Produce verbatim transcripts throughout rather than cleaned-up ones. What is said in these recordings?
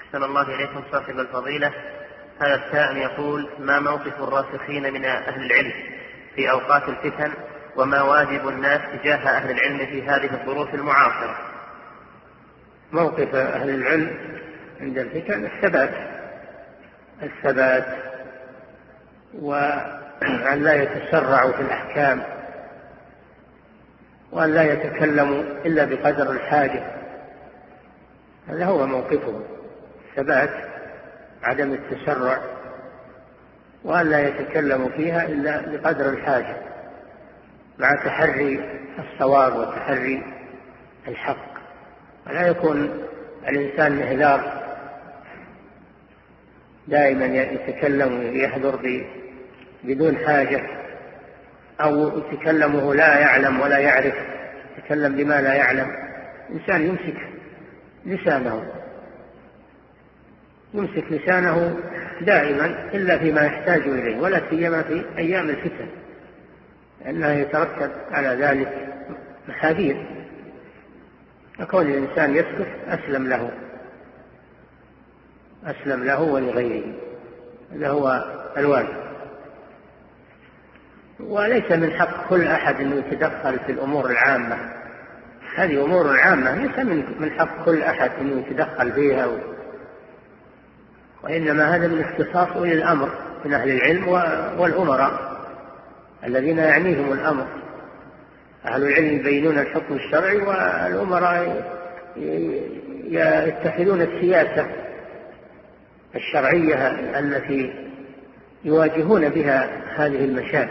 أحسن الله إليكم صاحب الفضيلة. هذا السائل يقول: ما موقف الراسخين من أهل العلم في أوقات الفتن، وما واجب الناس تجاه أهل العلم في هذه الظروف المعاصرة؟ موقف أهل العلم عند الفتن الثبات الثبات وأن لا يتسرعوا في الأحكام، وأن لا يتكلموا إلا بقدر الحاجة. هذا هو موقفهم، الثبات، عدم التسرع، وأن لا يتكلموا فيها إلا بقدر الحاجة، مع تحري الصواب وتحري الحق. ولا يكون الإنسان مهذار دائما يتكلم ويحضر بدون حاجة، أو يتكلم وهو لا يعلم ولا يعرف، يتكلم بما لا يعلم. الإنسان يمسك لسانه يمسك لسانه دائما إلا فيما يحتاج إليه، ولا سيما في أيام الفتن، لأنه يترتب على ذلك محاذير. فكون الإنسان يسكت أسلم له أسلم له ولغيره. هذا هو الواجب. وليس من حق كل أحد أن يتدخل في الأمور العامة. هذه أمور العامة ليس من حق كل أحد أن يتدخل فيها، وإنما هذا من اختصاص أولي الأمر من أهل العلم والأمراء الذين يعنيهم الأمر. أهل العلم يبينون الحكم الشرعي، والأمراء يتخذون السياسة الشرعية التي يواجهون بها هذه المشاكل.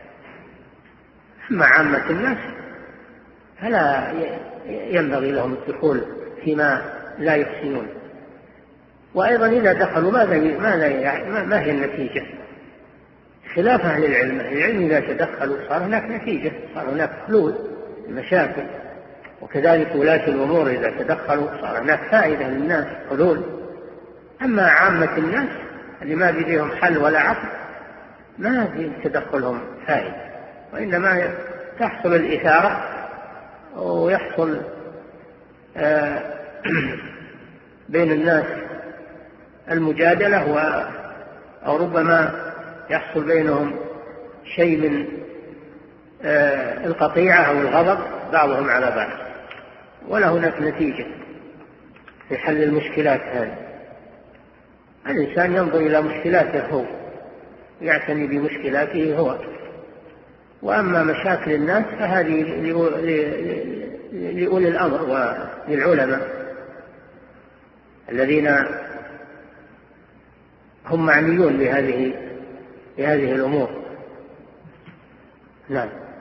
أما عامة الناس فلا ينبغي لهم الدخول فيما لا يحسنون. وأيضا إذا دخلوا ما هي النتيجة؟ خلاف أهل العلم. أهل العلم إذا تدخلوا صار هناك نتيجة، صار هناك حلول المشاكل. وكذلك ولاة الأمور إذا تدخلوا صار هناك فائدة للناس، حلول. أما عامة الناس اللي ما بيديهم حل ولا عقل ما في تدخلهم فائدة، وإنما تحصل الإثارة ويحصل بين الناس المجادلة، أو ربما يحصل بينهم شيء من القطيعة أو الغضب بعضهم على بعض، ولا هناك نتيجة في حل المشكلات هذه. الإنسان ينظر إلى مشكلاته هو، يعتني بمشكلاته هو. وأما مشاكل الناس فهذه لأولي الأمر وللعلماء الذين هم معنيون بهذه بهذه الأمور. نعم.